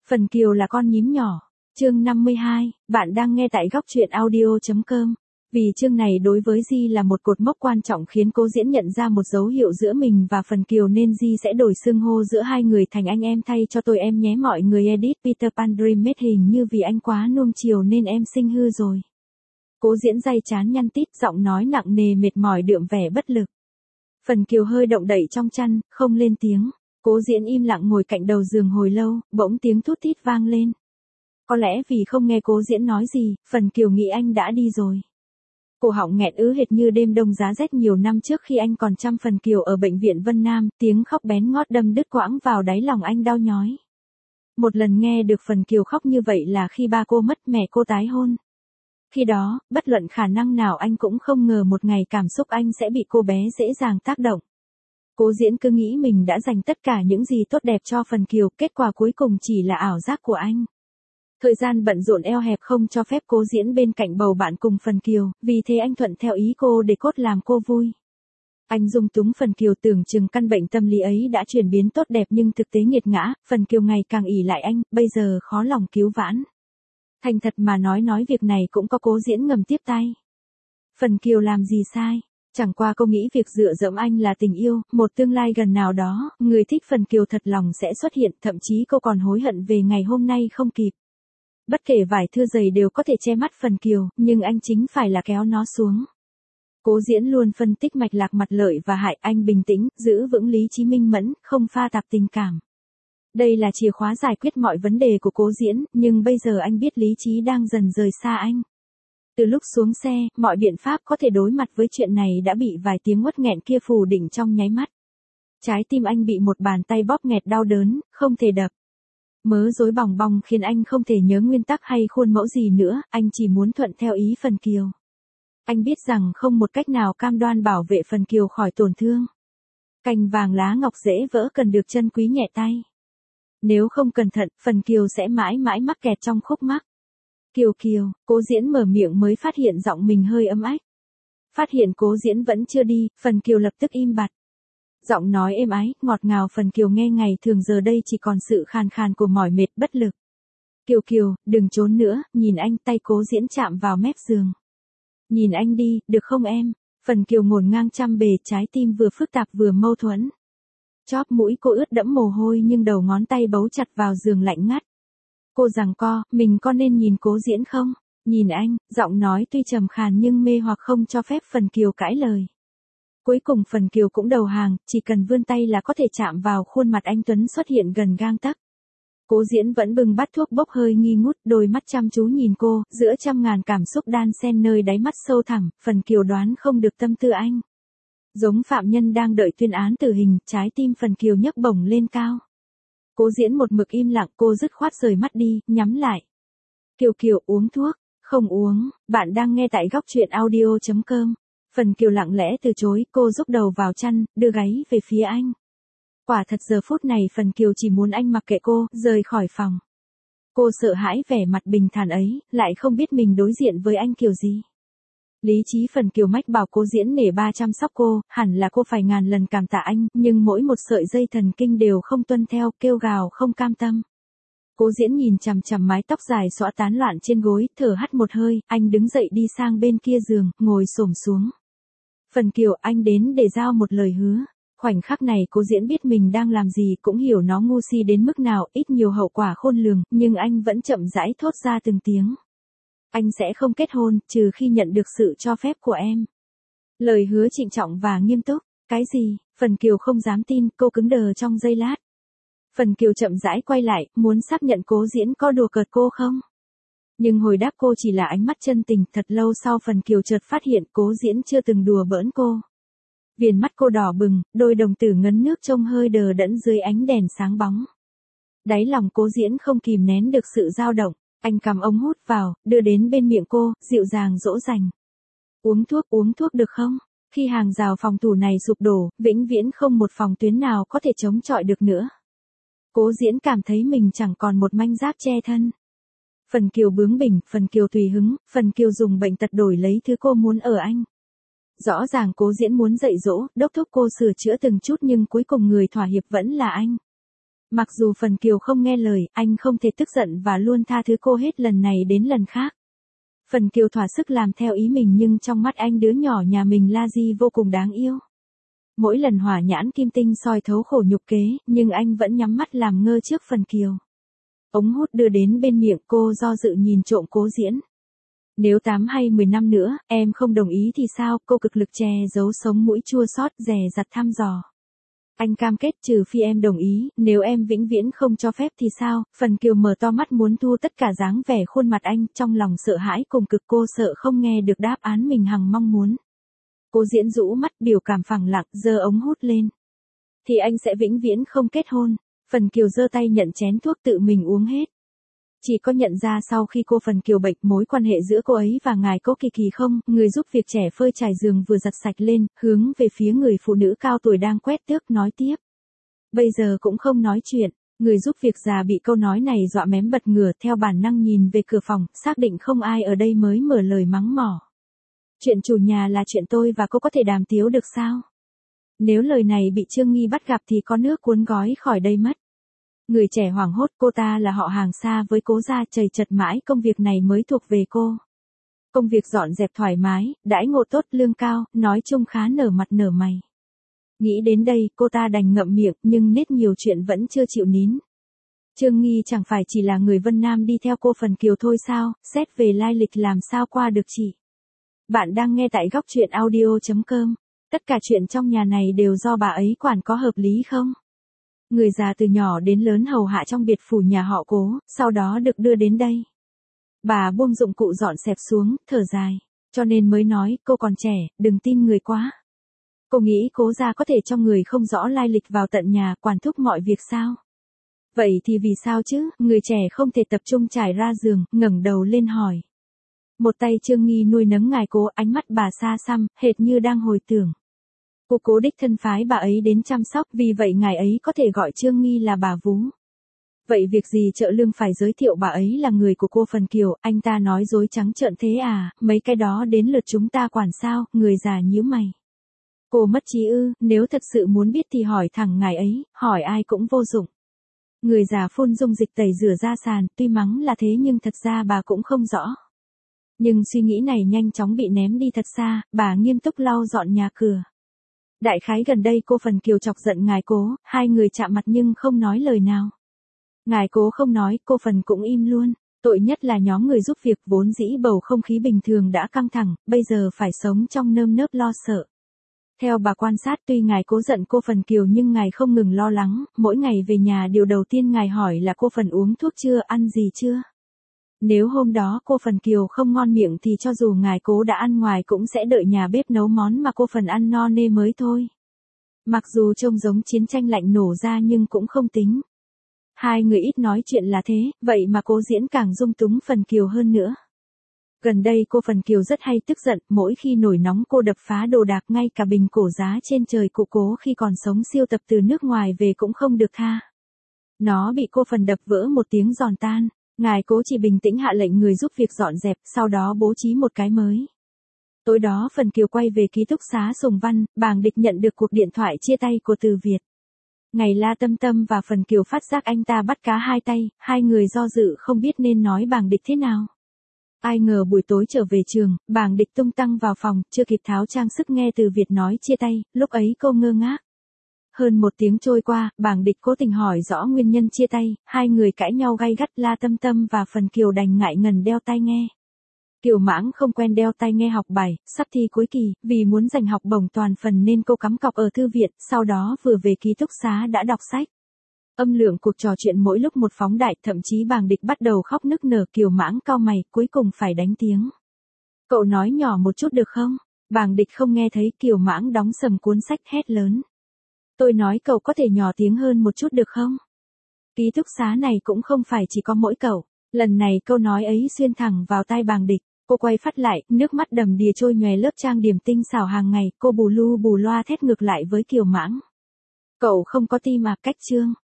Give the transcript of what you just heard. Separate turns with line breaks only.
Phần Kiều là con nhím nhỏ. Chương 52, bạn đang nghe tại góc truyện audio.com. Vì chương này đối với Di là một cột mốc quan trọng khiến Cố Diễn nhận ra một dấu hiệu giữa mình và Phần Kiều nên Di sẽ đổi xưng hô giữa hai người thành anh em thay cho tôi em nhé mọi người edit Peter Pan Dream hình như vì anh quá nuông chiều nên em sinh hư rồi. Cố Diễn day chán nhăn tít giọng nói nặng nề mệt mỏi đượm vẻ bất lực. Phần Kiều hơi động đậy trong chăn, không lên tiếng. Cố Diễn im lặng ngồi cạnh đầu giường hồi lâu, bỗng tiếng thút thít vang lên. Có lẽ vì không nghe Cố Diễn nói gì, Phần Kiều nghĩ anh đã đi rồi. Cổ họng nghẹn ứ hệt như đêm đông giá rét nhiều năm trước khi anh còn chăm Phần Kiều ở bệnh viện Vân Nam, tiếng khóc bén ngót đâm đứt quãng vào đáy lòng anh đau nhói. Một lần nghe được Phần Kiều khóc như vậy là khi ba cô mất mẹ cô tái hôn. Khi đó, bất luận khả năng nào anh cũng không ngờ một ngày cảm xúc anh sẽ bị cô bé dễ dàng tác động. Cố Diễn cứ nghĩ mình đã dành tất cả những gì tốt đẹp cho Phần Kiều, kết quả cuối cùng chỉ là ảo giác của anh. Thời gian bận rộn eo hẹp không cho phép Cố Diễn bên cạnh bầu bạn cùng Phần Kiều, vì thế anh thuận theo ý cô để cốt làm cô vui. Anh dung túng Phần Kiều tưởng chừng căn bệnh tâm lý ấy đã chuyển biến tốt đẹp nhưng thực tế nghiệt ngã, Phần Kiều ngày càng ỷ lại anh, bây giờ khó lòng cứu vãn. Thành thật mà nói việc này cũng có Cố Diễn ngầm tiếp tay. Phần Kiều làm gì sai? Chẳng qua cô nghĩ việc dựa dẫm anh là tình yêu, một tương lai gần nào đó, người thích Phần Kiều thật lòng sẽ xuất hiện, thậm chí cô còn hối hận về ngày hôm nay không kịp. Bất kể vải thưa dày đều có thể che mắt Phần Kiều, nhưng anh chính phải là kéo nó xuống. Cố Diễn luôn phân tích mạch lạc mặt lợi và hại, anh bình tĩnh, giữ vững lý trí minh mẫn, không pha tạp tình cảm. Đây là chìa khóa giải quyết mọi vấn đề của Cố Diễn, nhưng bây giờ anh biết lý trí đang dần rời xa anh. Từ lúc xuống xe, mọi biện pháp có thể đối mặt với chuyện này đã bị vài tiếng uất nghẹn kia phủ định trong nháy mắt. Trái tim anh bị một bàn tay bóp nghẹt đau đớn, không thể đập. Mớ rối bòng bong khiến anh không thể nhớ nguyên tắc hay khuôn mẫu gì nữa, anh chỉ muốn thuận theo ý Phần Kiều. Anh biết rằng không một cách nào cam đoan bảo vệ Phần Kiều khỏi tổn thương. Cành vàng lá ngọc dễ vỡ cần được trân quý nhẹ tay. Nếu không cẩn thận, Phần Kiều sẽ mãi mãi mắc kẹt trong khúc mắc. Kiều Kiều, Cố Diễn mở miệng mới phát hiện giọng mình hơi ấm ách. Phát hiện Cố Diễn vẫn chưa đi, Phần Kiều lập tức im bặt. Giọng nói êm ái, ngọt ngào Phần Kiều nghe ngày thường giờ đây chỉ còn sự khàn khàn của mỏi mệt bất lực. Kiều Kiều, đừng trốn nữa, nhìn anh, tay Cố Diễn chạm vào mép giường. Nhìn anh đi, được không em? Phần Kiều ngổn ngang trăm bề, trái tim vừa phức tạp vừa mâu thuẫn. Chóp mũi cô ướt đẫm mồ hôi nhưng đầu ngón tay bấu chặt vào giường lạnh ngắt. Cô giằng co, mình có nên nhìn Cố Diễn không? Nhìn anh, giọng nói tuy trầm khàn nhưng mê hoặc không cho phép Phần Kiều cãi lời. Cuối cùng Phần Kiều cũng đầu hàng, chỉ cần vươn tay là có thể chạm vào khuôn mặt anh tuấn xuất hiện gần gang tấc. Cố Diễn vẫn bưng bát thuốc bốc hơi nghi ngút, đôi mắt chăm chú nhìn cô, giữa trăm ngàn cảm xúc đan xen nơi đáy mắt sâu thẳm, Phần Kiều đoán không được tâm tư anh. Giống phạm nhân đang đợi tuyên án tử hình, trái tim Phần Kiều nhấc bổng lên cao. Cố Diễn một mực im lặng, cô dứt khoát rời mắt đi, nhắm lại. Kiều Kiều uống thuốc, không uống, bạn đang nghe tại góc truyện audio.com. Phần Kiều lặng lẽ từ chối, cô rúc đầu vào chăn, đưa gáy về phía anh. Quả thật giờ phút này Phần Kiều chỉ muốn anh mặc kệ cô, rời khỏi phòng. Cô sợ hãi vẻ mặt bình thản ấy, lại không biết mình đối diện với anh kiểu gì. Lý trí Phần Kiều mách bảo Cố Diễn nể ba chăm sóc cô, hẳn là cô phải ngàn lần cảm tạ anh, nhưng mỗi một sợi dây thần kinh đều không tuân theo, kêu gào không cam tâm. Cố Diễn nhìn chằm chằm mái tóc dài xõa tán loạn trên gối, thở hắt một hơi, anh đứng dậy đi sang bên kia giường, ngồi xổm xuống. Phần Kiều, anh đến để giao một lời hứa. Khoảnh khắc này Cố Diễn biết mình đang làm gì, cũng hiểu nó ngu si đến mức nào, ít nhiều hậu quả khôn lường, nhưng anh vẫn chậm rãi thốt ra từng tiếng. Anh sẽ không kết hôn, trừ khi nhận được sự cho phép của em. Lời hứa trịnh trọng và nghiêm túc. Cái gì? Phần Kiều không dám tin, cô cứng đờ trong giây lát. Phần Kiều chậm rãi quay lại, muốn xác nhận Cố Diễn có đùa cợt cô không? Nhưng hồi đáp cô chỉ là ánh mắt chân tình, thật lâu sau Phần Kiều chợt phát hiện Cố Diễn chưa từng đùa bỡn cô. Viền mắt cô đỏ bừng, đôi đồng tử ngấn nước trông hơi đờ đẫn dưới ánh đèn sáng bóng. Đáy lòng Cố Diễn không kìm nén được sự dao động, anh cầm ống hút vào, đưa đến bên miệng cô, dịu dàng dỗ dành. Uống thuốc được không? Khi hàng rào phòng thủ này sụp đổ, vĩnh viễn không một phòng tuyến nào có thể chống chọi được nữa. Cố Diễn cảm thấy mình chẳng còn một manh giáp che thân. Phần Kiều bướng bỉnh, Phần Kiều tùy hứng, Phần Kiều dùng bệnh tật đổi lấy thứ cô muốn ở anh. Rõ ràng Cố Diễn muốn dạy dỗ, đốc thúc cô sửa chữa từng chút nhưng cuối cùng người thỏa hiệp vẫn là anh. Mặc dù Phần Kiều không nghe lời, anh không thể tức giận và luôn tha thứ cô hết lần này đến lần khác. Phần Kiều thỏa sức làm theo ý mình nhưng trong mắt anh đứa nhỏ nhà mình La Di vô cùng đáng yêu. Mỗi lần hỏa nhãn kim tinh soi thấu khổ nhục kế, nhưng anh vẫn nhắm mắt làm ngơ trước Phần Kiều. Ống hút đưa đến bên miệng cô do dự nhìn trộm Cố Diễn. Nếu 8 hay 10 năm nữa, em không đồng ý thì sao? Cô cực lực che giấu sống mũi chua xót dè dặt thăm dò. Anh cam kết trừ phi em đồng ý, nếu em vĩnh viễn không cho phép thì sao? Phần Kiều mở to mắt muốn thu tất cả dáng vẻ khuôn mặt anh, trong lòng sợ hãi cùng cực, cô sợ không nghe được đáp án mình hằng mong muốn. Cố Diễn rũ mắt biểu cảm phẳng lặng, giơ ống hút lên. Thì anh sẽ vĩnh viễn không kết hôn. Phần Kiều giơ tay nhận chén thuốc tự mình uống hết. Chỉ có nhận ra sau khi cô Phần Kiều bệnh, mối quan hệ giữa cô ấy và ngài Cố Kỳ Kỳ không, người giúp việc trẻ phơi trải giường vừa giặt sạch lên, hướng về phía người phụ nữ cao tuổi đang quét tước nói tiếp. Bây giờ cũng không nói chuyện, người giúp việc già bị câu nói này dọa mém bật ngửa, theo bản năng nhìn về cửa phòng, xác định không ai ở đây mới mở lời mắng mỏ. Chuyện chủ nhà là chuyện tôi và cô có thể đàm tiếu được sao? Nếu lời này bị Trương Nghi bắt gặp thì có nước cuốn gói khỏi đây mất. Người trẻ hoảng hốt, cô ta là họ hàng xa với Cố gia, chầy chật mãi công việc này mới thuộc về cô. Công việc dọn dẹp thoải mái, đãi ngộ tốt, lương cao, nói chung khá nở mặt nở mày. Nghĩ đến đây, cô ta đành ngậm miệng, nhưng nết nhiều chuyện vẫn chưa chịu nín. Trương Nghi chẳng phải chỉ là người Vân Nam đi theo cô Phần Kiều thôi sao? Xét về lai lịch làm sao qua được chị. Bạn đang nghe tại góc truyện audio.com. Tất cả chuyện trong nhà này đều do bà ấy quản, có hợp lý không? Người già từ nhỏ đến lớn hầu hạ trong biệt phủ nhà họ Cố, sau đó được đưa đến đây. Bà buông dụng cụ dọn xẹp xuống, thở dài. Cho nên mới nói, cô còn trẻ, đừng tin người quá. Cô nghĩ Cố gia có thể cho người không rõ lai lịch vào tận nhà, quản thúc mọi việc sao? Vậy thì vì sao chứ? Người trẻ không thể tập trung trải ra giường, ngẩng đầu lên hỏi. Một tay Trương Nghi nuôi nấng ngài Cố, ánh mắt bà xa xăm, hệt như đang hồi tưởng. Cô Cố đích thân phái bà ấy đến chăm sóc, vì vậy ngài ấy có thể gọi Trương Nghi là bà vú. Vậy việc gì Trợ Lương phải giới thiệu bà ấy là người của cô Phần Kiều? Anh ta nói dối trắng trợn thế à? Mấy cái đó đến lượt chúng ta quản sao? Người già nhíu mày. Cô mất trí ư? Nếu thật sự muốn biết thì hỏi thẳng ngài ấy, hỏi ai cũng vô dụng. Người già phun dung dịch tẩy rửa ra sàn, tuy mắng là thế nhưng thật ra bà cũng không rõ. Nhưng suy nghĩ này nhanh chóng bị ném đi thật xa, bà nghiêm túc lau dọn nhà cửa. Đại khái gần đây cô Phần Kiều chọc giận ngài Cố, hai người chạm mặt nhưng không nói lời nào. Ngài Cố không nói, cô Phần cũng im luôn. Tội nhất là nhóm người giúp việc, vốn dĩ bầu không khí bình thường đã căng thẳng, bây giờ phải sống trong nơm nớp lo sợ. Theo bà quan sát, tuy ngài Cố giận cô Phần Kiều nhưng ngài không ngừng lo lắng, mỗi ngày về nhà điều đầu tiên ngài hỏi là cô Phần uống thuốc chưa, ăn gì chưa. Nếu hôm đó cô Phần Kiều không ngon miệng thì cho dù ngài Cố đã ăn ngoài cũng sẽ đợi nhà bếp nấu món mà cô Phần ăn no nê mới thôi. Mặc dù trông giống chiến tranh lạnh nổ ra nhưng cũng không tính. Hai người ít nói chuyện là thế, vậy mà Cố Diễn càng dung túng Phần Kiều hơn nữa. Gần đây cô Phần Kiều rất hay tức giận, mỗi khi nổi nóng cô đập phá đồ đạc, ngay cả bình cổ giá trên trời cụ Cố khi còn sống siêu tập từ nước ngoài về cũng không được tha. Nó bị cô Phần đập vỡ một tiếng giòn tan. Ngài Cố chỉ bình tĩnh hạ lệnh người giúp việc dọn dẹp, sau đó bố trí một cái mới. Tối đó Phần Kiều quay về ký túc xá Sùng Văn, Bàng Địch nhận được cuộc điện thoại chia tay của Từ Việt. Ngày La Tâm Tâm và Phần Kiều phát giác anh ta bắt cá hai tay, hai người do dự không biết nên nói Bàng Địch thế nào. Ai ngờ buổi tối trở về trường, Bàng Địch tung tăng vào phòng, chưa kịp tháo trang sức nghe Từ Việt nói chia tay, lúc ấy cô ngơ ngác. Hơn một tiếng trôi qua, Bàng Địch cố tình hỏi rõ nguyên nhân chia tay, hai người cãi nhau gay gắt, La Tâm Tâm và Phần Kiều đành ngại ngần đeo tai nghe. Kiều Mãng không quen đeo tai nghe học bài, sắp thi cuối kỳ, vì muốn giành học bổng toàn phần nên cô cắm cọc ở thư viện, sau đó vừa về ký túc xá đã đọc sách. Âm lượng cuộc trò chuyện mỗi lúc một phóng đại, thậm chí Bàng Địch bắt đầu khóc nức nở. Kiều Mãng cau mày, cuối cùng phải đánh tiếng. Cậu nói nhỏ một chút được không? Bàng Địch không nghe thấy, Kiều Mãng đóng sầm cuốn sách hét lớn. Tôi nói cậu có thể nhỏ tiếng hơn một chút được không? Ký túc xá này cũng không phải chỉ có mỗi cậu. Lần này câu nói ấy xuyên thẳng vào tai Bàng Địch. Cô quay phát lại, nước mắt đầm đìa trôi nhòe lớp trang điểm tinh xảo hàng ngày, cô bù lu bù loa thét ngược lại với Kiều Mãng. Cậu không có tim à, cách trương.